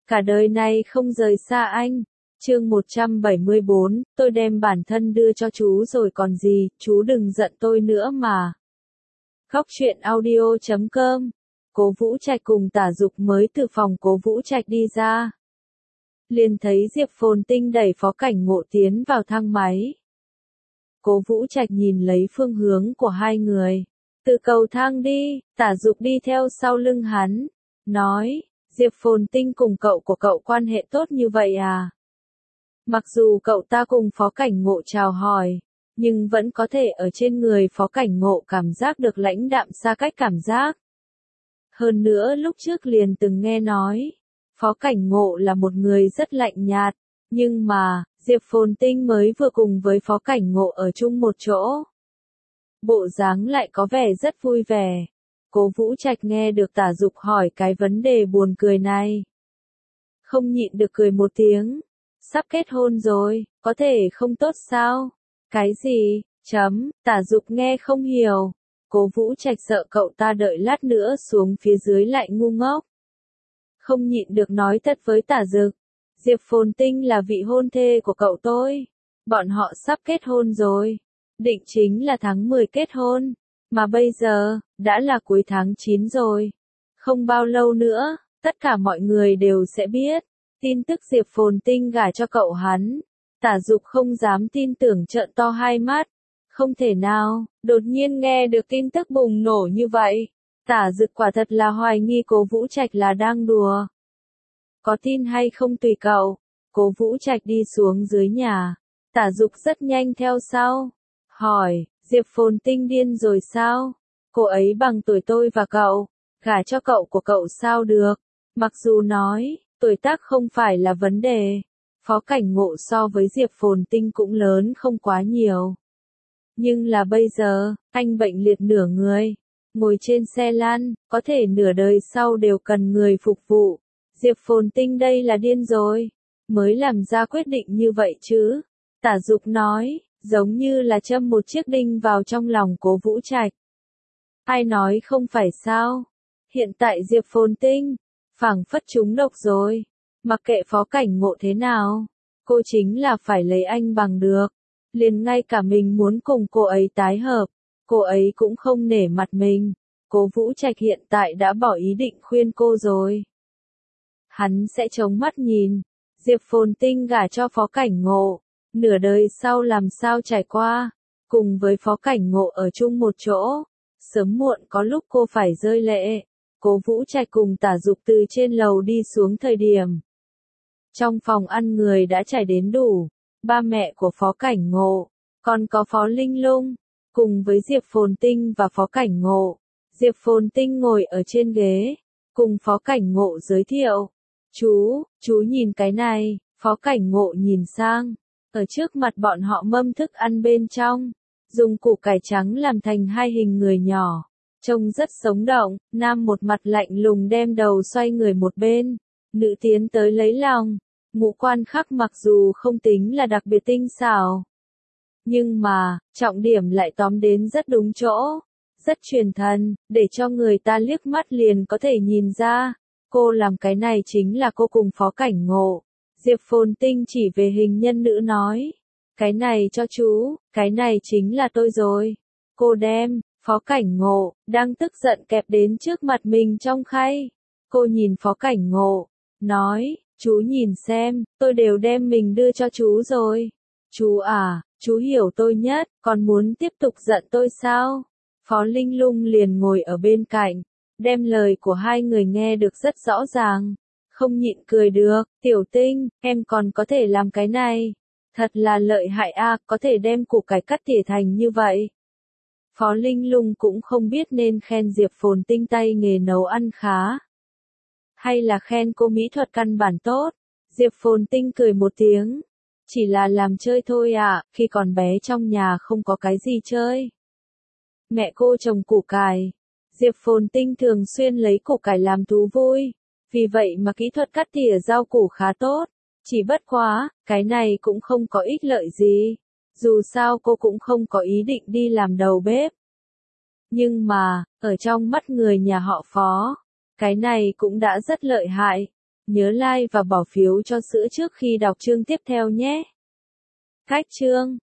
cả đời này không rời xa anh. Chương 174, tôi đem bản thân đưa cho chú rồi còn gì, chú đừng giận tôi nữa mà. Góc truyện audio.com. Cố Vũ Trạch cùng Tả Dục mới từ phòng Cố Vũ Trạch đi ra. Liền thấy Diệp Phồn Tinh đẩy Phó Cảnh Ngộ tiến vào thang máy. Cố Vũ Trạch nhìn lấy phương hướng của hai người. Từ cầu thang đi, Tả Dục đi theo sau lưng hắn. Nói, Diệp Phồn Tinh cùng cậu của cậu quan hệ tốt như vậy à? Mặc dù cậu ta cùng Phó Cảnh Ngộ chào hỏi, nhưng vẫn có thể ở trên người Phó Cảnh Ngộ cảm giác được lãnh đạm xa cách cảm giác. Hơn nữa lúc trước liền từng nghe nói, Phó Cảnh Ngộ là một người rất lạnh nhạt, nhưng mà, Diệp Phồn Tinh mới vừa cùng với Phó Cảnh Ngộ ở chung một chỗ. Bộ dáng lại có vẻ rất vui vẻ. Cố Vũ Trạch nghe được Tả Dục hỏi cái vấn đề buồn cười này. Không nhịn được cười một tiếng. Sắp kết hôn rồi, có thể không tốt sao? Cái gì? Tả Dục nghe không hiểu. Cố Vũ Trạch sợ cậu ta đợi lát nữa xuống phía dưới lại ngu ngốc. Không nhịn được nói thật với Tả Dục. Diệp Phồn Tinh là vị hôn thê của cậu tôi. Bọn họ sắp kết hôn rồi. Định chính là tháng 10 kết hôn. Mà bây giờ, đã là cuối tháng 9 rồi. Không bao lâu nữa, tất cả mọi người đều sẽ biết. Tin tức Diệp Phồn Tinh gả cho cậu hắn. Tả Dục không dám tin tưởng trợn to hai mắt. Không thể nào, đột nhiên nghe được tin tức bùng nổ như vậy. Tả Dục quả thật là hoài nghi Cố Vũ Trạch là đang đùa. Có tin hay không tùy cậu. Cố Vũ Trạch đi xuống dưới nhà. Tả Dục rất nhanh theo sau. Hỏi, Diệp Phồn Tinh điên rồi sao? Cô ấy bằng tuổi tôi và cậu. Gả cho cậu của cậu sao được? Mặc dù nói, tuổi tác không phải là vấn đề. Phó Cảnh Ngộ so với Diệp Phồn Tinh cũng lớn không quá nhiều. Nhưng là bây giờ, anh bệnh liệt nửa người. Ngồi trên xe lăn, có thể nửa đời sau đều cần người phục vụ. Diệp Phồn Tinh đây là điên rồi. Mới làm ra quyết định như vậy chứ. Tả Dục nói, giống như là châm một chiếc đinh vào trong lòng Cố Vũ Trạch. Ai nói không phải sao? Hiện tại Diệp Phồn Tinh, phảng phất trúng độc rồi. Mặc kệ Phó Cảnh Ngộ thế nào, cô chính là phải lấy anh bằng được. Liền ngay cả mình muốn cùng cô ấy tái hợp, cô ấy cũng không nể mặt mình. Cố Vũ Trạch hiện tại đã bỏ ý định khuyên cô rồi. Hắn sẽ chống mắt nhìn, Diệp Phồn Tinh gả cho Phó Cảnh Ngộ, nửa đời sau làm sao trải qua, cùng với Phó Cảnh Ngộ ở chung một chỗ, sớm muộn có lúc cô phải rơi lệ. Cố Vũ Trạch cùng Tả Dục từ trên lầu đi xuống thời điểm. Trong phòng ăn người đã trải đến đủ, ba mẹ của Phó Cảnh Ngộ, còn có Phó Linh Lung, cùng với Diệp Phồn Tinh và Phó Cảnh Ngộ. Diệp Phồn Tinh ngồi ở trên ghế, cùng Phó Cảnh Ngộ giới thiệu. Chú nhìn cái này, Phó Cảnh Ngộ nhìn sang. Ở trước mặt bọn họ mâm thức ăn bên trong, dùng củ cải trắng làm thành hai hình người nhỏ. Trông rất sống động, nam một mặt lạnh lùng đem đầu xoay người một bên. Nữ tiến tới lấy lòng. Ngũ quan khắc mặc dù không tính là đặc biệt tinh xảo. Nhưng mà, trọng điểm lại tóm đến rất đúng chỗ. Rất truyền thần, để cho người ta liếc mắt liền có thể nhìn ra. Cô làm cái này chính là cô cùng Phó Cảnh Ngộ. Diệp Phồn Tinh chỉ về hình nhân nữ nói. Cái này cho chú, cái này chính là tôi rồi. Cô đem, Phó Cảnh Ngộ, đang tức giận kẹp đến trước mặt mình trong khay. Cô nhìn Phó Cảnh Ngộ, nói, chú nhìn xem, tôi đều đem mình đưa cho chú rồi. Chú à, chú hiểu tôi nhất, còn muốn tiếp tục giận tôi sao? Phó Linh Lung liền ngồi ở bên cạnh, đem lời của hai người nghe được rất rõ ràng. Không nhịn cười được, Tiểu Tinh, em còn có thể làm cái này. Thật là lợi hại a, có thể đem củ cải cắt tỉa thành như vậy. Phó Linh Lung cũng không biết nên khen Diệp Phồn Tinh tay nghề nấu ăn khá. Hay là khen cô mỹ thuật căn bản tốt. Diệp Phồn Tinh cười một tiếng. Chỉ là làm chơi thôi ạ, khi còn bé trong nhà không có cái gì chơi. Mẹ cô trồng củ cải. Diệp Phồn Tinh thường xuyên lấy củ cải làm thú vui. Vì vậy mà kỹ thuật cắt tỉa rau củ khá tốt. Chỉ bất quá, cái này cũng không có ích lợi gì. Dù sao cô cũng không có ý định đi làm đầu bếp. Nhưng mà, ở trong mắt người nhà họ Phó, cái này cũng đã rất lợi hại. Nhớ like và bỏ phiếu cho sữa trước khi đọc chương tiếp theo nhé. Khách chương